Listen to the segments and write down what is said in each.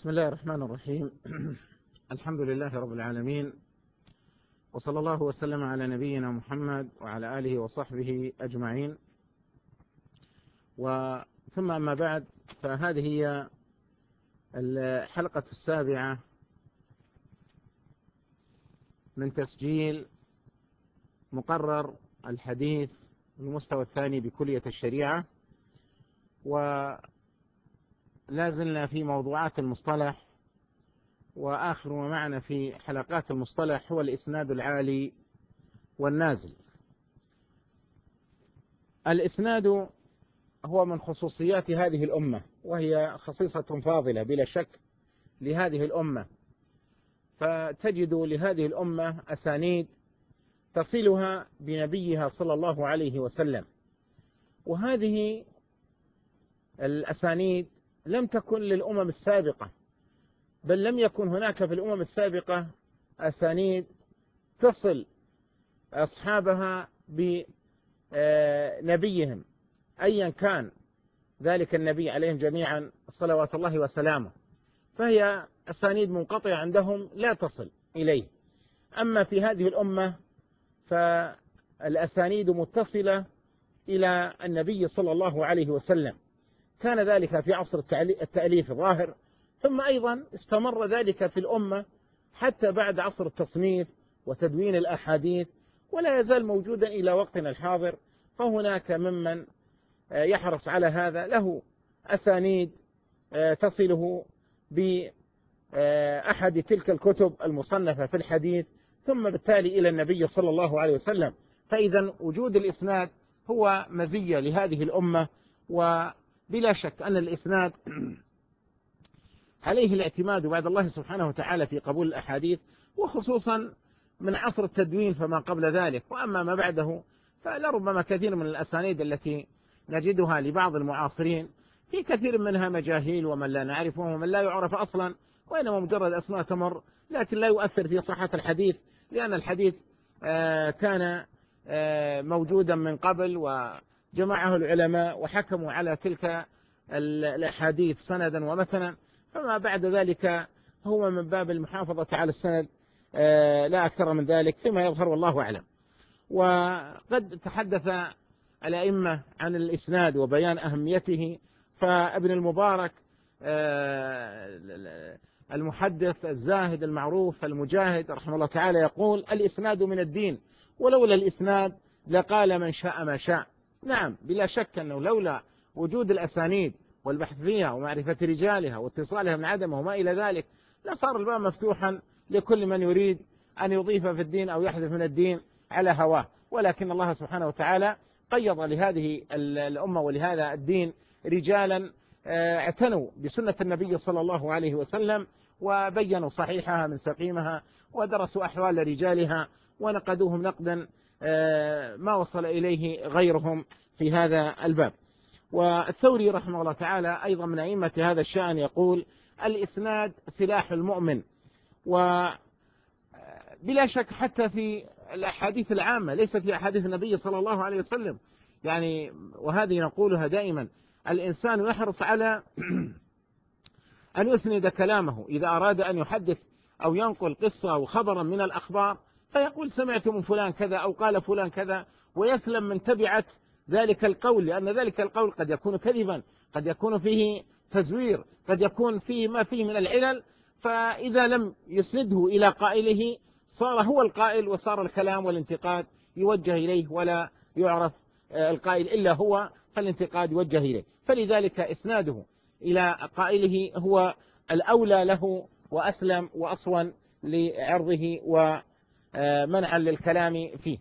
بسم الله الرحمن الرحيم. الحمد لله رب العالمين، وصلى الله وسلم على نبينا محمد وعلى آله وصحبه أجمعين. ثم أما بعد، فهذه هي الحلقة السابعة من تسجيل مقرر الحديث المستوى الثاني بكلية الشريعة، ولا زلنا في موضوعات المصطلح، وآخر ما معنا في حلقات المصطلح هو الإسناد العالي والنازل. الإسناد هو من خصوصيات هذه الأمة، وهي خصيصة فاضلة بلا شك لهذه الأمة، فتجد لهذه الأمة أسانيد تصلها بنبيها صلى الله عليه وسلم، وهذه الأسانيد لم تكن للأمم السابقة، بل لم يكن هناك في الأمم السابقة أسانيد تصل أصحابها بنبيهم أيا كان ذلك النبي عليهم جميعا صلوات الله وسلامه، فهي أسانيد منقطعة عندهم لا تصل إليه. أما في هذه الأمة فالأسانيد متصلة إلى النبي صلى الله عليه وسلم، كان ذلك في عصر التأليف الظاهر، ثم أيضا استمر ذلك في الأمة حتى بعد عصر التصنيف وتدوين الأحاديث، ولا يزال موجودا إلى وقتنا الحاضر. فهناك ممن يحرص على هذا، له أسانيد تصله بأحد تلك الكتب المصنفة في الحديث، ثم بالتالي إلى النبي صلى الله عليه وسلم. فإذا وجود الإسناد هو مزية لهذه الأمة، وبلا شك أن الإسناد عليه الاعتماد بعد الله سبحانه وتعالى في قبول الأحاديث، وخصوصا من عصر التدوين فما قبل ذلك. وأما ما بعده فلربما كثير من الأسانيد التي نجدها لبعض المعاصرين في كثير منها مجاهيل، ومن لا نعرفه ومن لا يعرف أصلا، وإنما مجرد أسماء تمر، لكن لا يؤثر في صحة الحديث، لأن الحديث كان موجودا من قبل، وجمعه العلماء وحكموا على تلك الأحاديث سندا ومثلا، فما بعد ذلك هو من باب المحافظة على السند لا أكثر من ذلك، فيما يظهر والله أعلم. وقد تحدث الأئمة عن الإسناد وبيان أهميته، فابن المبارك المحدث الزاهد المعروف المجاهد رحمه الله تعالى يقول: الإسناد من الدين، ولولا الإسناد لقال من شاء ما شاء. نعم، بلا شك أنه لولا وجود الأسانيد والبحث فيها ومعرفة رجالها واتصالها من عدمه وما إلى ذلك، لصار الباب مفتوحا لكل من يريد أن يضيف في الدين أو يحذف من الدين على هواه. ولكن الله سبحانه وتعالى قيض لهذه الأمة ولهذا الدين رجالا اعتنوا بسنة النبي صلى الله عليه وسلم، وبينوا صحيحها من سقيمها، ودرسوا أحوال رجالها ونقدوهم نقدا ما وصل إليه غيرهم في هذا الباب. والثوري رحمه الله تعالى أيضا من أئمة هذا الشأن يقول: الإسناد سلاح المؤمن. وبلا شك حتى في الأحاديث العامة، ليس في أحاديث النبي صلى الله عليه وسلم يعني، وهذه نقولها دائما، الإنسان يحرص على أن يسند كلامه إذا أراد أن يحدث أو ينقل قصة أو خبرا من الأخبار، فيقول: سمعت من فلان كذا أو قال فلان كذا، ويسلم من تبعة ذلك القول، لأن ذلك القول قد يكون كذبا، قد يكون فيه تزوير، قد يكون فيه ما فيه من العلل، فإذا لم يسنده إلى قائله صار هو القائل، وصار الكلام والانتقاد يوجه إليه، ولا يعرف القائل إلا هو، فالانتقاد يوجه إليه. فلذلك إسناده إلى قائله هو الأولى له وأسلم وأصون لعرضه ومنعا للكلام فيه.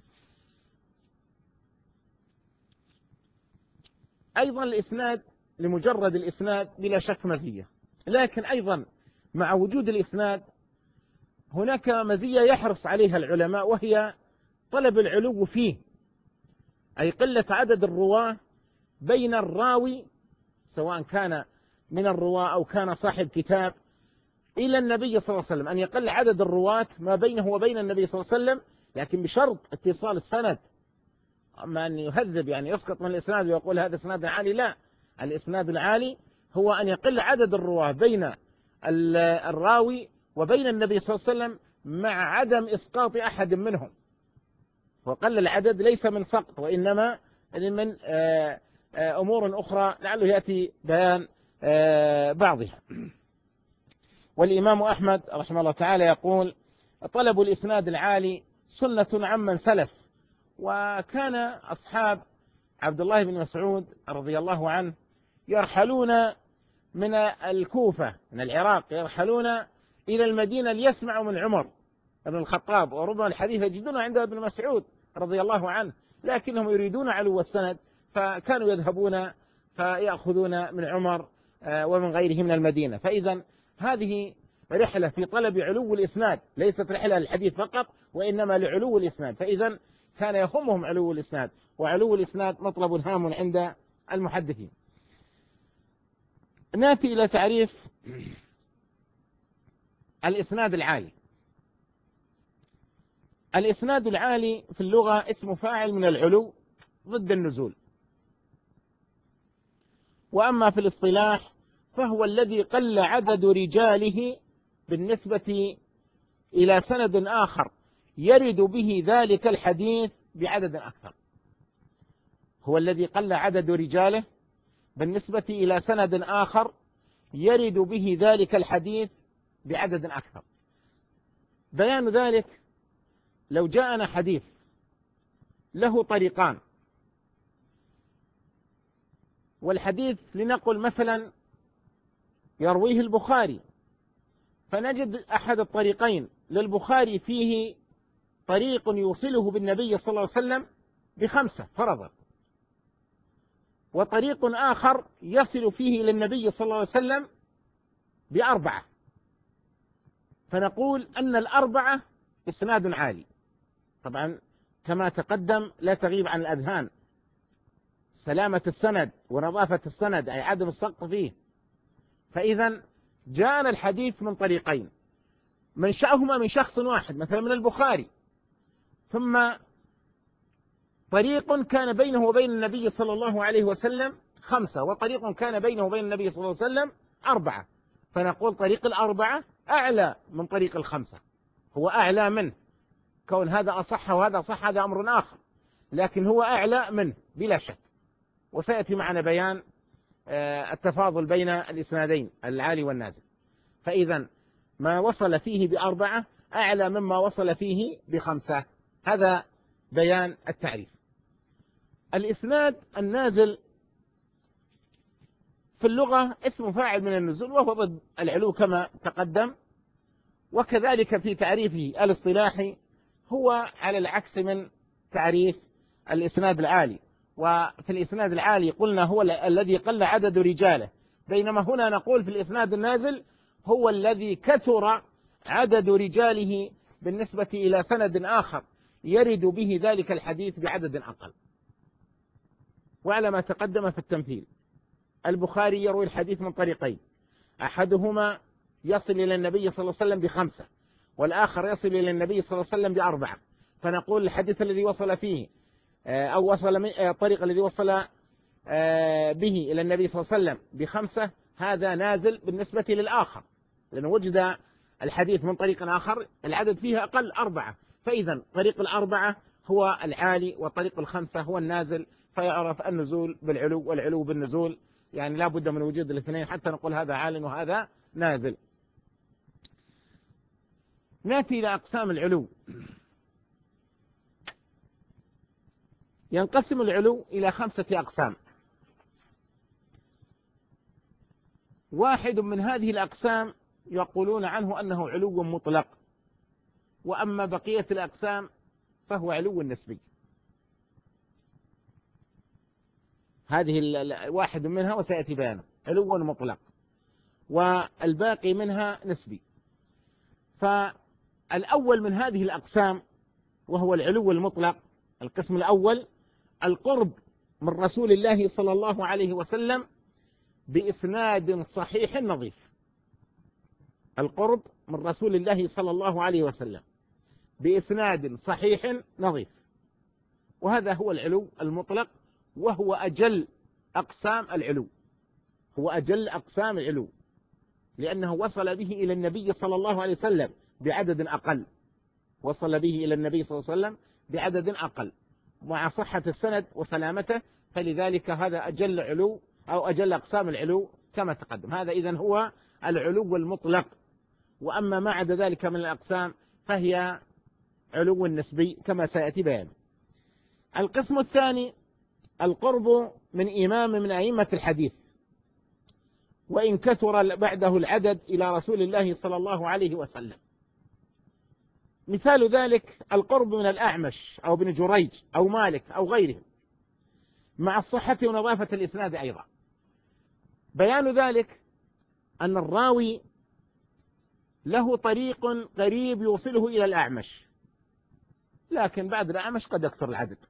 أيضا الإسناد لمجرد الإسناد بلا شك مزية، لكن أيضا مع وجود الإسناد هناك مزية يحرص عليها العلماء، وهي طلب العلو فيه، أي قلة عدد الرواة بين الراوي سواء كان من الرواة أو كان صاحب كتاب إلى النبي صلى الله عليه وسلم، أن يقل عدد الرواة ما بينه وبين النبي صلى الله عليه وسلم، لكن بشرط اتصال السند. أما أن يهذب يعني يسقط من الإسناد ويقول هذا إسناد عالي، لا، الإسناد العالي هو أن يقل عدد الرواة بين الراوي وبين النبي صلى الله عليه وسلم مع عدم إسقاط أحد منهم. وقل العدد ليس من سقط، وإنما من أمور أخرى لعله يأتي بيان بعضها. والإمام أحمد رحمه الله تعالى يقول: طلب الإسناد العالي سنة عمن سلف. وكان أصحاب عبد الله بن مسعود رضي الله عنه يرحلون من الكوفة من العراق، يرحلون إلى المدينة ليسمعوا من عمر بن الخطاب، وربما الحديث يجدونه عند ابن مسعود رضي الله عنه، لكنهم يريدون علو السند، فكانوا يذهبون فيأخذون من عمر ومن غيره من المدينة. فإذا هذه رحلة في طلب علو الإسناد، ليست رحلة للحديث فقط، وإنما لعلو الإسناد. فإذا كان يهمهم علو الإسناد، وعلو الإسناد مطلب هام عند المحدثين. نأتي إلى تعريف الإسناد العالي. الإسناد العالي في اللغة اسم فاعل من العلو ضد النزول. وأما في الاصطلاح فهو الذي قل عدد رجاله بالنسبة إلى سند آخر يرد به ذلك الحديث بعدد أكثر. هو الذي قل عدد رجاله بالنسبة إلى سند آخر يرد به ذلك الحديث بعدد أكثر. بيان ذلك: لو جاءنا حديث له طريقان، والحديث لنقل مثلا يرويه البخاري، فنجد أحد الطريقين للبخاري فيه طريق يوصله بالنبي صلى الله عليه وسلم ب5 فرضا، وطريق آخر يصل فيه إلى النبي صلى الله عليه وسلم ب4، فنقول أن ال4 إسناد عالي. طبعا كما تقدم لا تغيب عن الأذهان سلامة السند ونظافة السند، أي عدم السقط فيه. فإذا جاءنا الحديث من طريقين منشأهما من شخص واحد، مثلا من البخاري، ثم طريق كان بينه وبين النبي صلى الله عليه وسلم 5، وطريق كان بينه وبين النبي صلى الله عليه وسلم 4، فنقول طريق ال4 أعلى من طريق ال5. هو أعلى منه، كون هذا أصح وهذا صح هذا أمر آخر، لكن هو أعلى منه بلا شك. وسيأتي معنا بيان التفاضل بين الإسنادين العالي والنازل. فإذا ما وصل فيه ب4 أعلى مما وصل فيه ب5. هذا بيان التعريف. الإسناد النازل في اللغة اسم فاعل من النزول، وهو ضد العلو كما تقدم. وكذلك في تعريفه الاصطلاحي هو على العكس من تعريف الإسناد العالي. وفي الإسناد العالي قلنا هو الذي قل عدد رجاله، بينما هنا نقول في الإسناد النازل هو الذي كثر عدد رجاله بالنسبة إلى سند آخر يرد به ذلك الحديث بعدد أقل. وعلى ما تقدم في التمثيل، البخاري يروي الحديث من طريقين، أحدهما يصل إلى النبي صلى الله عليه وسلم ب5، والآخر يصل إلى النبي صلى الله عليه وسلم ب4. فنقول الحديث الذي وصل فيه أو وصل من الطريق الذي وصل به إلى النبي صلى الله عليه وسلم ب5 هذا نازل بالنسبة للآخر، لأنه وجد الحديث من طريق آخر العدد فيه أقل 4. فإذا طريق ال4 هو العالي، وطريق ال5 هو النازل. فيعرف النزول بالعلو والعلو بالنزول، يعني لا بد من وجود الاثنين حتى نقول هذا عال وهذا نازل. نأتي إلى أقسام العلو. ينقسم العلو إلى 5 أقسام. واحد من هذه الأقسام يقولون عنه أنه علو مطلق، وأما بقية الأقسام فهو علو نسبي. هذه واحد منها وسيأتي بيانه علو مطلق، والباقي منها نسبي. فالأول من هذه الأقسام وهو العلو المطلق، القسم الأول القرب من رسول الله صلى الله عليه وسلم بإسناد صحيح نظيف. القرب من رسول الله صلى الله عليه وسلم بإسناد صحيح نظيف، وهذا هو العلو المطلق، وهو أجل أقسام العلو، هو أجل أقسام العلو. لأنه وصل به إلى النبي صلى الله عليه وسلم بعدد أقل، وصل به إلى النبي صلى الله عليه وسلم بعدد أقل مع صحة السند وسلامته، فلذلك هذا أجل علو أو أجل أقسام العلو كما تقدم. هذا إذن هو العلو المطلق. وأما ما عدا ذلك من الأقسام فهي علو نسبي كما سيأتي بيانه. القسم الثاني القرب من إمام من أئمة الحديث وإن كثر بعده العدد إلى رسول الله صلى الله عليه وسلم. مثال ذلك القرب من الأعمش أو ابن جريج أو مالك أو غيرهم مع الصحة ونظافة الإسناد أيضا. بيان ذلك أن الراوي له طريق قريب يوصله إلى الأعمش، لكن بعد الأعمش قد يكثر العدد،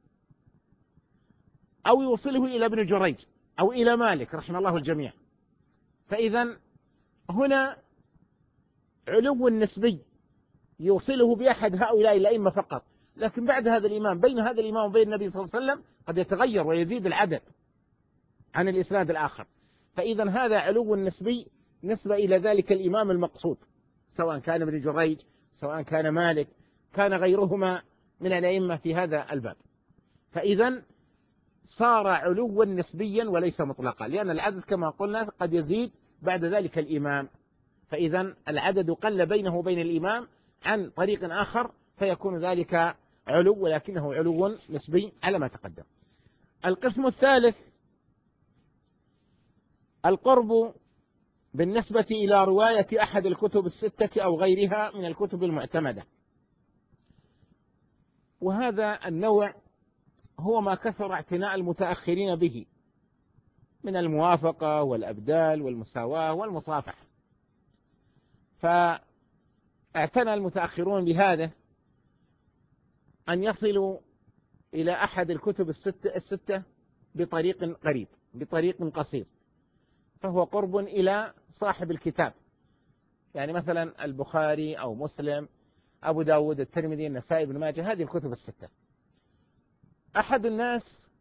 أو يوصله إلى ابن جريج أو إلى مالك رحمه الله الجميع. فإذا هنا علو نسبي يوصله بأحد هؤلاء الأئمة فقط، لكن بعد هذا الإمام بين هذا الإمام وبين النبي صلى الله عليه وسلم قد يتغير ويزيد العدد عن الإسناد الآخر. فإذا هذا علو نسبي نسبة إلى ذلك الإمام المقصود، سواء كان ابن جريج سواء كان مالك كان غيرهما من الأئمة في هذا الباب. فإذا صار علوا نسبيا وليس مطلقا، لأن العدد كما قلنا قد يزيد بعد ذلك الإمام. فإذا العدد قل بينه وبين الإمام عن طريق آخر، فيكون ذلك علو ولكنه علو نسبي على ما تقدم. القسم الثالث القرب بالنسبة إلى رواية أحد الكتب الستة أو غيرها من الكتب المعتمدة. وهذا النوع هو ما كثر اعتناء المتأخرين به من الموافقة والأبدال والمساواة والمصافحة. فاعتنى المتأخرون بهذا أن يصلوا إلى أحد الكتب الستة بطريق قريب بطريق قصير، فهو قرب إلى صاحب الكتاب، يعني مثلا البخاري أو مسلم أبو داود الترمذي النسائي ابن ماجه، هذه الكتب الستة. أحد الناس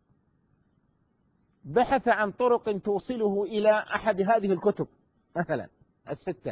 بحث عن طرق توصله إلى أحد هذه الكتب مثلا الستة،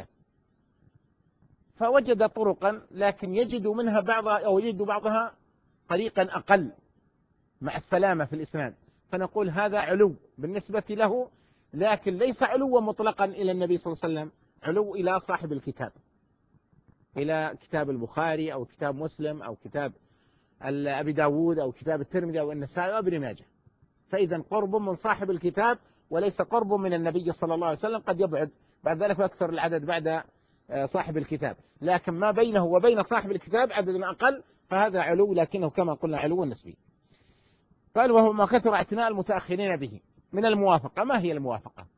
فوجد طرقا لكن يجد منها بعضها أو يجد بعضها طريقا أقل مع السلامة في الإسناد، فنقول هذا علو بالنسبة له، لكن ليس علوا مطلقا إلى النبي صلى الله عليه وسلم، علو إلى صاحب الكتاب، إلى كتاب البخاري أو كتاب مسلم أو كتاب أبي داود أو كتاب الترمذي أو النسائي أو ابن ماجه. فإذا قرب من صاحب الكتاب وليس قرب من النبي صلى الله عليه وسلم، قد يبعد بعد ذلك ويكثر العدد بعد صاحب الكتاب، لكن ما بينه وبين صاحب الكتاب عدد أقل، فهذا علو لكنه كما قلنا علو نسبي. قال وهو ما كثر اعتناء المتأخرين به من الموافقة. ما هي الموافقة؟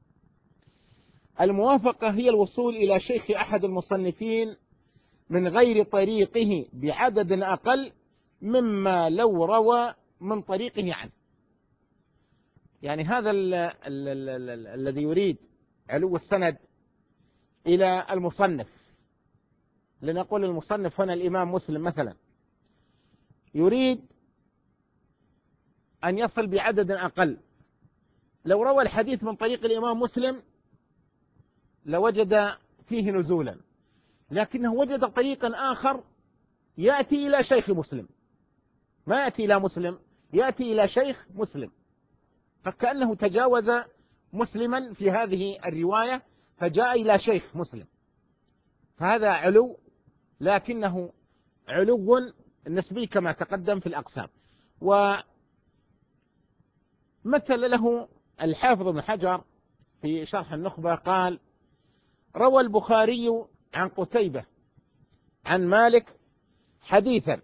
الموافقة هي الوصول إلى شيخ أحد المصنفين من غير طريقه بعدد أقل مما لو روى من طريقه عنه. يعني هذا الذي يريد علو السند إلى المصنف، لنقول المصنف هنا الإمام مسلم مثلا، يريد أن يصل بعدد أقل، لو روى الحديث من طريق الإمام مسلم لوجد فيه نزولا، لكنه وجد طريقا آخر يأتي إلى شيخ مسلم، ما يأتي إلى مسلم، يأتي إلى شيخ مسلم، فكأنه تجاوز مسلما في هذه الرواية فجاء إلى شيخ مسلم، فهذا علو لكنه علو نسبي كما تقدم في الأقسام. ومثل له الحافظ ابن حجر في شرح النخبة قال روى البخاري عن قتيبة عن مالك حديثا،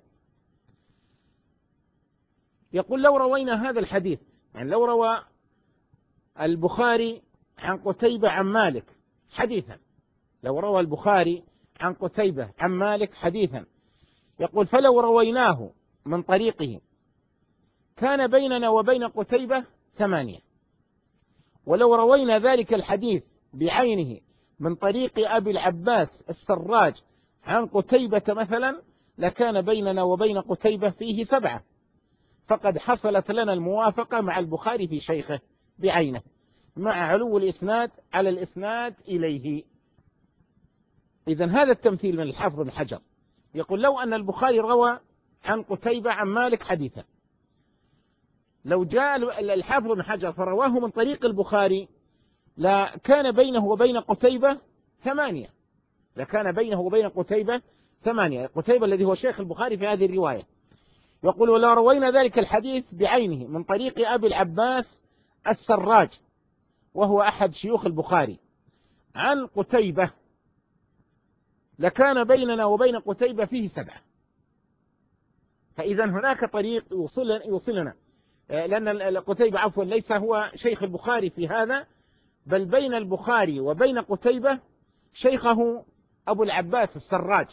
يقول لو روينا هذا الحديث، يعني لو روى البخاري عن قتيبة عن مالك حديثا، لو روى البخاري عن قتيبة عن مالك حديثا، يقول فلو رويناه من طريقه كان بيننا وبين قتيبة 8، ولو روينا ذلك الحديث بعينه من طريق أبي العباس السراج عن قتيبة مثلا لكان بيننا وبين قتيبة فيه 7، فقد حصلت لنا الموافقة مع البخاري في شيخه بعينه. مع علو الإسناد على الإسناد إليه. إذن هذا التمثيل من الحافظ بن حجر، يقول لو أن البخاري روى عن قتيبة عن مالك حديثا، لو جاء الحافظ بن حجر فرواه من طريق البخاري لكان بينه وبين قتيبة 8، لكان بينه وبين قتيبة 8، قتيبة الذي هو شيخ البخاري في هذه الرواية. يقول ولا روينا ذلك الحديث بعينه من طريق أبي العباس السراج وهو أحد شيوخ البخاري عن قتيبة لكان بيننا وبين قتيبة فيه 7. فإذا هناك طريق يوصلنا، لأن قتيبة عفوا ليس هو شيخ البخاري في هذا، بل بين البخاري وبين قتيبة شيخه أبو العباس السراج.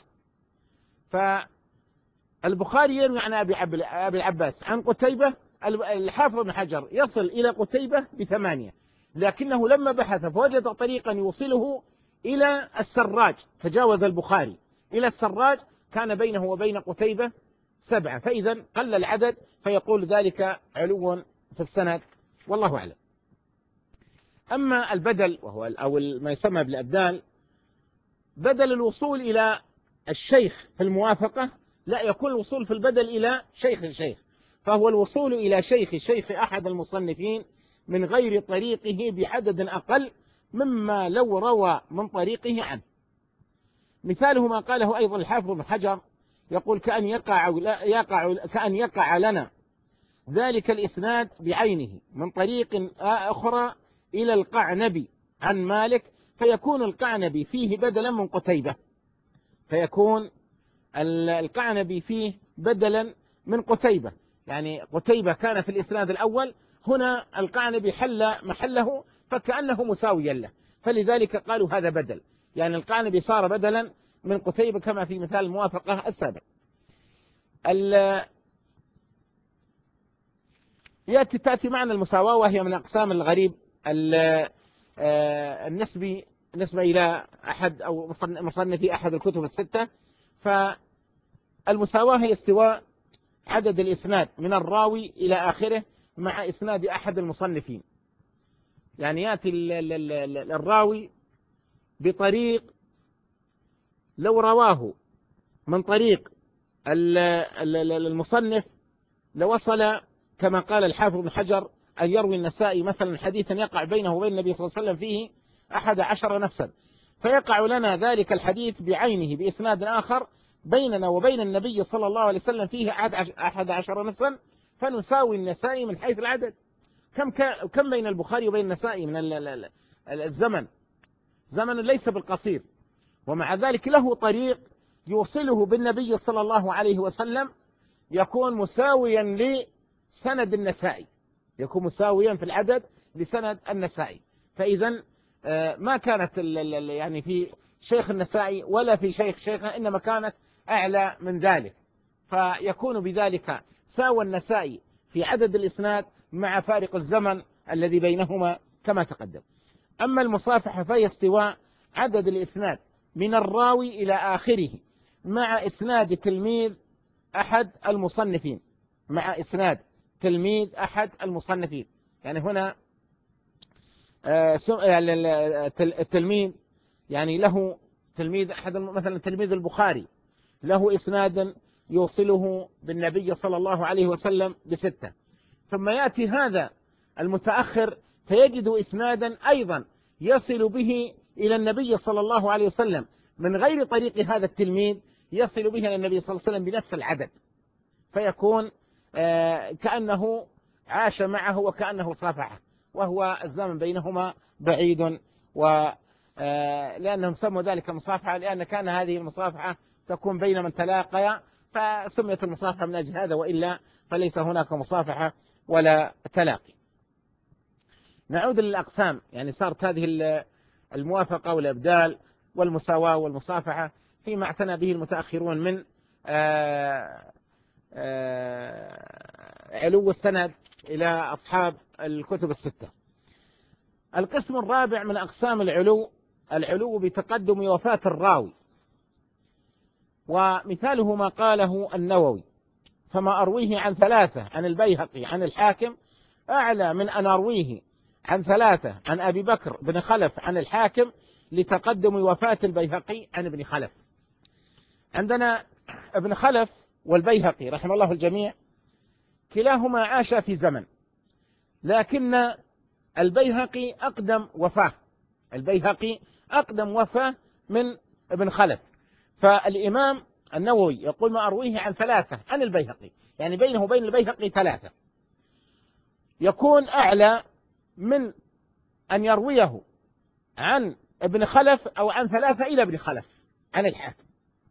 فالبخاري يروي عن أبي العباس عن قتيبة، الحافظ بن حجر يصل إلى قتيبة ب8، لكنه لما بحث فوجد طريقا يوصله إلى السراج، تجاوز البخاري إلى السراج، كان بينه وبين قتيبة 7، فإذا قل العدد، فيقول ذلك علو في السند، والله أعلم. أما البدل وهو أو ما يسمى بالأبدال، بدل الوصول إلى الشيخ في الموافقة لا يكون الوصول في البدل إلى شيخ الشيخ، فهو الوصول إلى شيخ أحد المصنفين من غير طريقه بعدد أقل مما لو روى من طريقه عنه. مثاله ما قاله أيضا الحافظ بن حجر، يقول كأن يقع لنا ذلك الإسناد بعينه من طريق أخرى إلى القعنبي عن مالك، فيكون القعنبي فيه بدلا من قتيبة، فيكون القعنبي فيه بدلا من قتيبة، يعني قتيبة كان في الإسناد الأول، هنا القعنبي حل محله فكأنه مساويا له، فلذلك قالوا هذا بدل، يعني القعنبي صار بدلا من قتيبة كما في مثال الموافقة السابق. تأتي معنا المساواة، وهي من أقسام الغريب النسبي نسبة إلى أحد أو مصنفي أحد الكتب الستة. فالمساواة هي استواء عدد الإسناد من الراوي إلى آخره مع إسناد أحد المصنفين، يعني يأتي الراوي بطريق لو رواه من طريق المصنف لوصل، كما قال الحافظ بن حجر أن يروي النسائي مثلا حديثا يقع بينه وبين النبي صلى الله عليه وسلم فيه 11 نفسا، فيقع لنا ذلك الحديث بعينه بإسناد آخر بيننا وبين النبي صلى الله عليه وسلم فيه 11 نفسا، فنساوي النسائي من حيث العدد. كم بين البخاري وبين النسائي من الزمن، زمن ليس بالقصير، ومع ذلك له طريق يوصله بالنبي صلى الله عليه وسلم يكون مساويا لسند النسائي، يكون مساويا في العدد لسند النسائي. فإذا ما كانت يعني في شيخ النسائي ولا في شيخه، إنما كانت أعلى من ذلك، فيكون بذلك ساوى النسائي في عدد الإسناد مع فارق الزمن الذي بينهما كما تقدم. أما المصافحة فهي استواء عدد الإسناد من الراوي إلى آخره مع إسناد تلميذ أحد المصنفين، مع إسناد تلميذ أحد المصنفين. يعني هنا التلميذ يعني له تلميذ أحد، مثلا تلميذ البخاري له إسنادا يوصله بالنبي صلى الله عليه وسلم ب6، ثم يأتي هذا المتأخر فيجد إسنادا أيضا يصل به إلى النبي صلى الله عليه وسلم من غير طريق هذا التلميذ، يصل به إلى النبي صلى الله عليه وسلم بنفس العدد، فيكون كأنه عاش معه وكأنه صافحه، وهو الزمن بينهما بعيد، لأنهم سموا ذلك المصافحة لأن كان هذه المصافحة تكون بين من تلاقيا، فسميت المصافحة من أجل هذا، وإلا فليس هناك مصافحة ولا تلاقي. نعود للأقسام، يعني صارت هذه الموافقة والإبدال والمساواة والمصافحة فيما اعتنى به المتأخرون من علو السند إلى أصحاب الكتب الستة. القسم الرابع من أقسام العلو بتقدم وفاة الراوي، ومثاله ما قاله النووي: فما أرويه عن 3 عن البيهقي عن الحاكم أعلى من أن أرويه عن ثلاثة عن أبي بكر بن خلف عن الحاكم لتقدم وفاة البيهقي عن ابن خلف. عندنا ابن خلف والبيهقي رحمه الله الجميع كلاهما عاش في زمن، لكن البيهقي أقدم وفاة، البيهقي أقدم وفاة من ابن خلف. فالإمام النووي يقول ما أرويه عن ثلاثة عن البيهقي، يعني بينه وبين البيهقي ثلاثة، يكون أعلى من أن يرويه عن ابن خلف أو عن ثلاثة إلى ابن خلف عن الحاكم.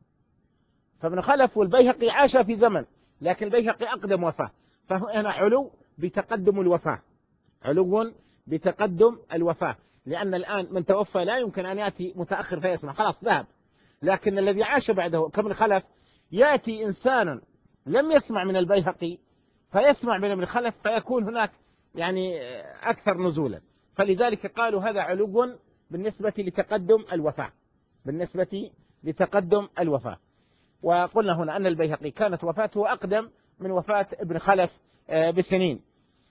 فابن خلف والبيهقي عاش في زمن، لكن البيهقي أقدم وفاة، فهنا علو بتقدم الوفاة، علو بتقدم الوفاة، لأن الآن من توفى لا يمكن أن يأتي متأخر فيسمع، خلاص ذهب. لكن الذي عاش بعده كابن خلف يأتي إنسان لم يسمع من البيهقي فيسمع من ابن خلف، فيكون هناك يعني أكثر نزولا. فلذلك قالوا هذا علو بالنسبة لتقدم الوفاة، بالنسبة لتقدم الوفاة. وقلنا هنا أن البيهقي كانت وفاته أقدم من وفاة ابن خلف بسنين.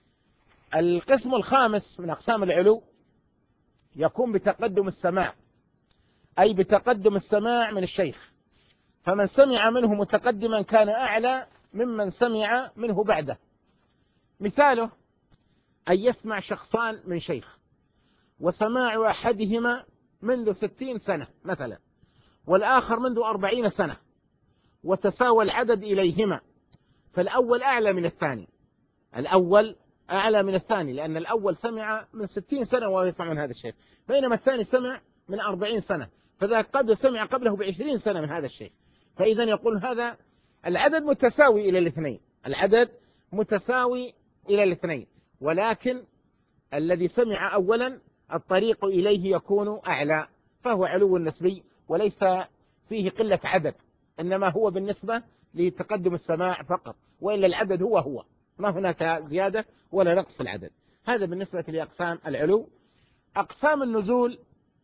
القسم الخامس من أقسام العلو يكون بتقدم السماع، أي بتقدم السماع من الشيخ، فمن سمع منه متقدما كان أعلى ممن سمع منه بعده. مثاله أن يسمع شخصان من شيخ، وسماع أحدهما منذ 60 سنة مثلا، والآخر منذ 40 سنة، وتساوى العدد إليهما، فالأول أعلى من الثاني، الأول أعلى من الثاني، لأن الأول سمع من 60 سنة وهو يسمع من هذا الشيخ، بينما الثاني سمع من 40 سنة، فذاك قد سمع قبله ب20 سنة من هذا الشيخ. فإذا يقول هذا العدد متساوي إلى الاثنين، العدد متساوي إلى الاثنين، ولكن الذي سمع أولا الطريق إليه يكون أعلى، فهو علو نسبي وليس فيه قلة عدد، إنما هو بالنسبة لتقدم السماع فقط، وإلا العدد هو ما هناك زيادة ولا نقص في العدد. هذا بالنسبة لأقسام العلو. أقسام النزول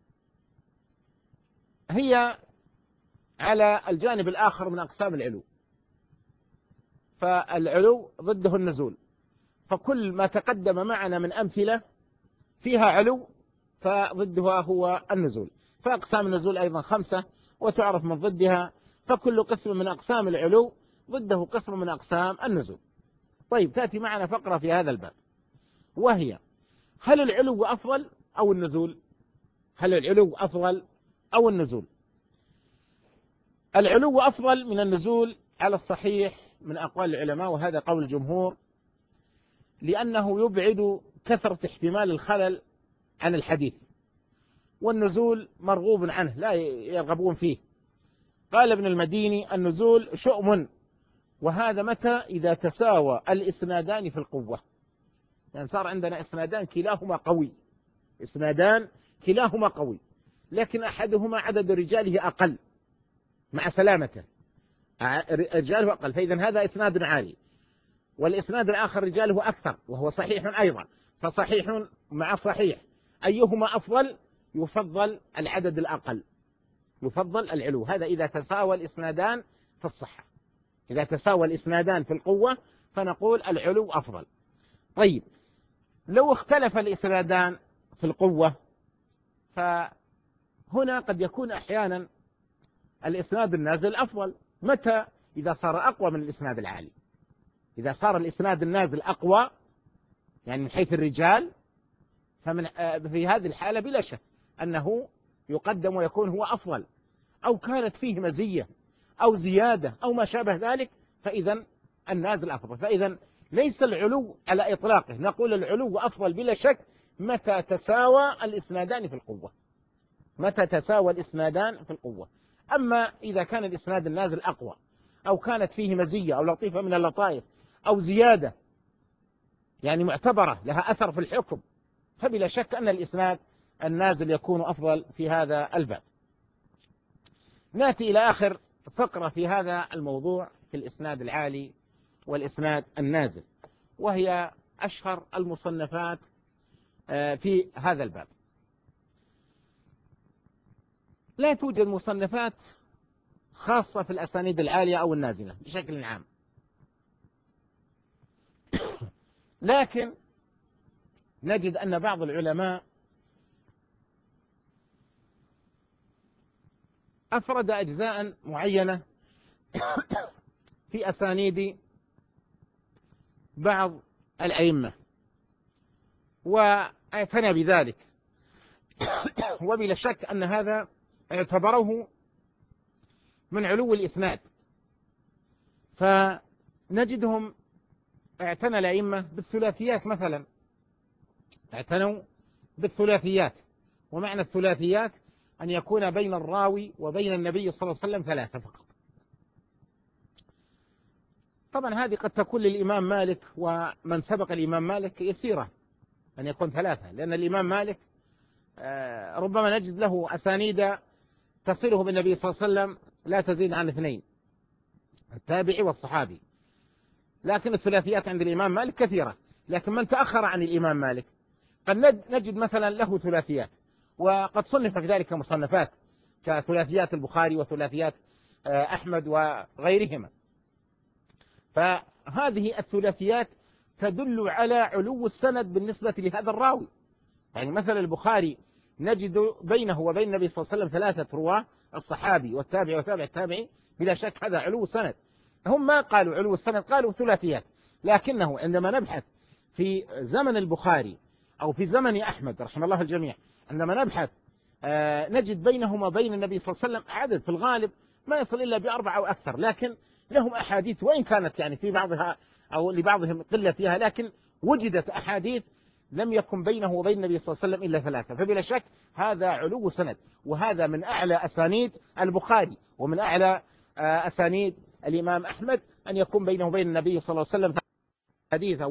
هي على الجانب الآخر من أقسام العلو، فالعلو ضده النزول، فكل ما تقدم معنا من أمثلة فيها علو فضدها هو النزول. فأقسام النزول أيضا 5 وتعرف من ضدها، فكل قسم من أقسام العلو ضده قسم من أقسام النزول. طيب، تأتي معنا فقرة في هذا الباب، وهي هل العلو أفضل أو النزول؟ هل العلو أفضل أو النزول؟ العلو أفضل من النزول على الصحيح من أقوال العلماء، وهذا قول الجمهور، لأنه يبعد كثرة احتمال الخلل عن الحديث، والنزول مرغوب عنه لا يرغبون فيه. قال ابن المديني النزول شؤم، وهذا متى؟ إذا تساوى الإسنادان في القوة، يعني صار عندنا إسنادان كلاهما قوي، إسنادان كلاهما قوي، لكن أحدهما عدد رجاله أقل مع سلامته، رجاله أقل، فإذا هذا إسناد عالي، والإسناد الآخر رجاله أكثر وهو صحيح أيضا، فصحيح مع صحيح أيهما أفضل؟ يفضل العدد الأقل، يفضل العلو. هذا إذا تساوى الإسنادان في الصحة، إذا تساوى الإسنادان في القوة فنقول العلو أفضل. طيب، لو اختلف الإسنادان في القوة فهنا قد يكون أحيانا الإسناد النازل أفضل. متى؟ إذا صار أقوى من الإسناد العالي، إذا صار الإسناد النازل أقوى يعني من حيث الرجال، فمن في هذه الحالة بلا شك أنه يقدم ويكون هو أفضل، أو كانت فيه مزية أو زيادة أو ما شابه ذلك، فإذا النازل أفضل. فإذا ليس العلو على إطلاقه، نقول العلو أفضل بلا شك متى تساوى الإسنادان في القوة، متى تساوى الإسنادان في القوة. أما إذا كان الإسناد النازل أقوى، أو كانت فيه مزية أو لطيفة من اللطائف أو زيادة يعني معتبرة لها أثر في الحكم، فبلا شك أن الإسناد النازل يكون أفضل في هذا الباب. نأتي إلى آخر فقرة في هذا الموضوع في الإسناد العالي والإسناد النازل، وهي أشهر المصنفات في هذا الباب. لا توجد مصنفات خاصة في الأسانيد العالية أو النازلة بشكل عام، لكن نجد أن بعض العلماء أفرد أجزاء معينة في أسانيد بعض الأئمة واعتنى بذلك، وبلا شك أن هذا اعتبروه من علو الإسناد. فنجدهم اعتنى الأئمة بالثلاثيات مثلا، اعتنوا بالثلاثيات. ومعنى الثلاثيات أن يكون بين الراوي وبين النبي صلى الله عليه وسلم ثلاثة فقط. طبعا هذه قد تكون للإمام مالك ومن سبق الإمام مالك يسيرة أن يكون ثلاثة، لأن الإمام مالك ربما نجد له أسانيد تصله بالنبي صلى الله عليه وسلم لا تزيد عن 2، التابعي والصحابي. لكن الثلاثيات عند الإمام مالك كثيرة. لكن من تأخر عن الإمام مالك قد نجد مثلا له ثلاثيات، وقد صنف في ذلك مصنفات كثلاثيات البخاري وثلاثيات أحمد وغيرهما. فهذه الثلاثيات تدل على علو السند بالنسبة لهذا الراوي. يعني مثلا البخاري نجد بينه وبين النبي صلى الله عليه وسلم 3 رواة، الصحابي والتابعي وتابع التابعي، بلا شك هذا علو السند. هم ما قالوا علو السند، قالوا ثلاثيات. لكنه عندما نبحث في زمن البخاري أو في زمن أحمد رحمه الله الجميع، عندما نبحث نجد بينهما وبين النبي صلى الله عليه وسلم عدد في الغالب ما يصل إلا ب4 أو أكثر. لكن لهم أحاديث وإن كانت يعني في بعضها أو لبعضهم قلة فيها، لكن وجدت أحاديث لم يكن بينه وبين النبي صلى الله عليه وسلم إلا 3. فبلا شك هذا علو سند، وهذا من أعلى أسانيد البخاري ومن أعلى أسانيد الإمام أحمد، أن يكون بينه وبين النبي صلى الله عليه وسلم حديثا.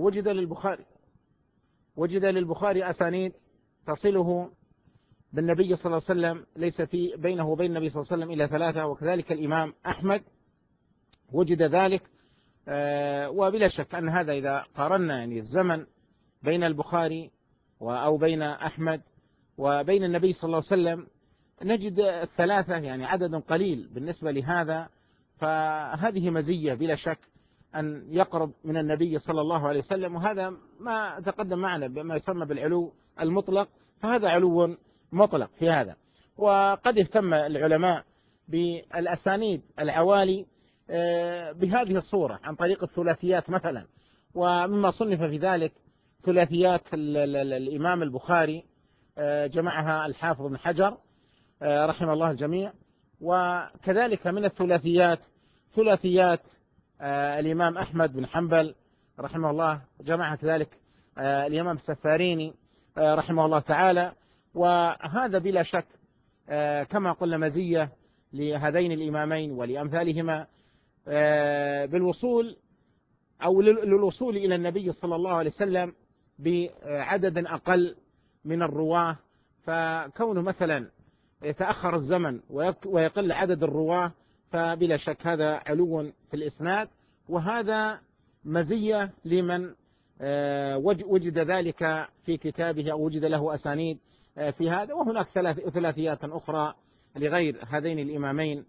وجد للبخاري أسانيد تصله بالنبي صلى الله عليه وسلم ليس في بينه وبين النبي صلى الله عليه وسلم إلا 3، وكذلك الإمام أحمد وجد ذلك. وبلا شك أن هذا إذا قارنا يعني الزمن بين البخاري أو بين أحمد وبين النبي صلى الله عليه وسلم نجد 3 يعني عدد قليل بالنسبة لهذا. فهذه مزية بلا شك أن يقرب من النبي صلى الله عليه وسلم، وهذا ما تقدم معنا بما يسمى بالعلو المطلق، فهذا علو مطلق في هذا. وقد اهتم العلماء بالأسانيد العوالي بهذه الصورة عن طريق الثلاثيات مثلا. ومما صنف في ذلك ثلاثيات الإمام البخاري جمعها الحافظ بن حجر رحمه الله الجميع. وكذلك من الثلاثيات ثلاثيات الإمام أحمد بن حنبل رحمه الله، جمعها كذلك الإمام السفاريني رحمه الله تعالى. وهذا بلا شك كما قلنا مزية لهذين الإمامين ولأمثالهما بالوصول أو للوصول إلى النبي صلى الله عليه وسلم بعدد أقل من الرواة. فكونه مثلا يتأخر الزمن ويقل عدد الرواة، فبلا شك هذا علو في الإسناد، وهذا مزية لمن وجد ذلك في كتابه أو وجد له أسانيد في هذا. وهناك ثلاثيات أخرى لغير هذين الإمامين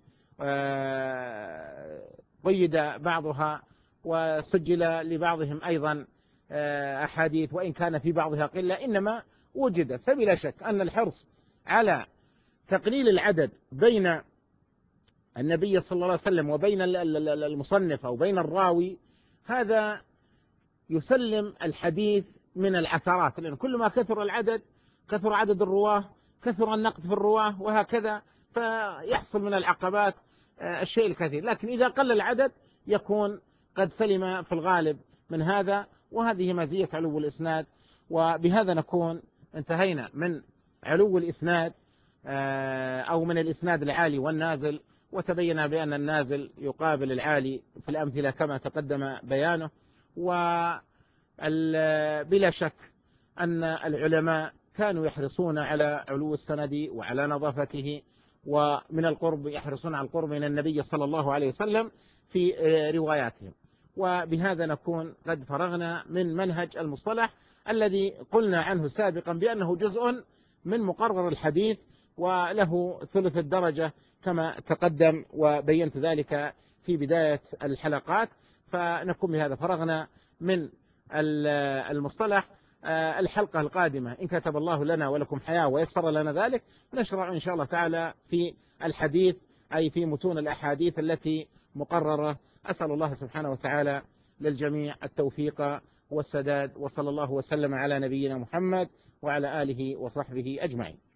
قيد بعضها وسجل لبعضهم أيضا أحاديث وإن كان في بعضها قلة، إنما وجدت. فبلا شك أن الحرص على تقليل العدد بين النبي صلى الله عليه وسلم وبين المصنف أو بين الراوي، هذا يسلم الحديث من العثرات، لأن كل ما كثر العدد كثر عدد الرواه كثر النقد في الرواه وهكذا، فيحصل من العقبات الشيء الكثير. لكن إذا قل العدد يكون قد سلم في الغالب من هذا، وهذه مزية علو الإسناد. وبهذا نكون انتهينا من علو الإسناد أو من الإسناد العالي والنازل، وتبين بأن النازل يقابل العالي في الأمثلة كما تقدم بيانه. وبلا شك أن العلماء كانوا يحرصون على علو السند وعلى نظافته، ومن القرب يحرصون على القرب من النبي صلى الله عليه وسلم في رواياتهم. وبهذا نكون قد فرغنا من منهج المصطلح الذي قلنا عنه سابقا بأنه جزء من مقرر الحديث وله ثلث الدرجة كما تقدم وبينت ذلك في بداية الحلقات. فنكون بهذا فرغنا من المصطلح. الحلقة القادمة إن كتب الله لنا ولكم حياة ويسر لنا ذلك نشرع إن شاء الله تعالى في الحديث، أي في متون الأحاديث التي مقررة. أسأل الله سبحانه وتعالى للجميع التوفيق والسداد، وصلى الله وسلم على نبينا محمد وعلى آله وصحبه أجمعين.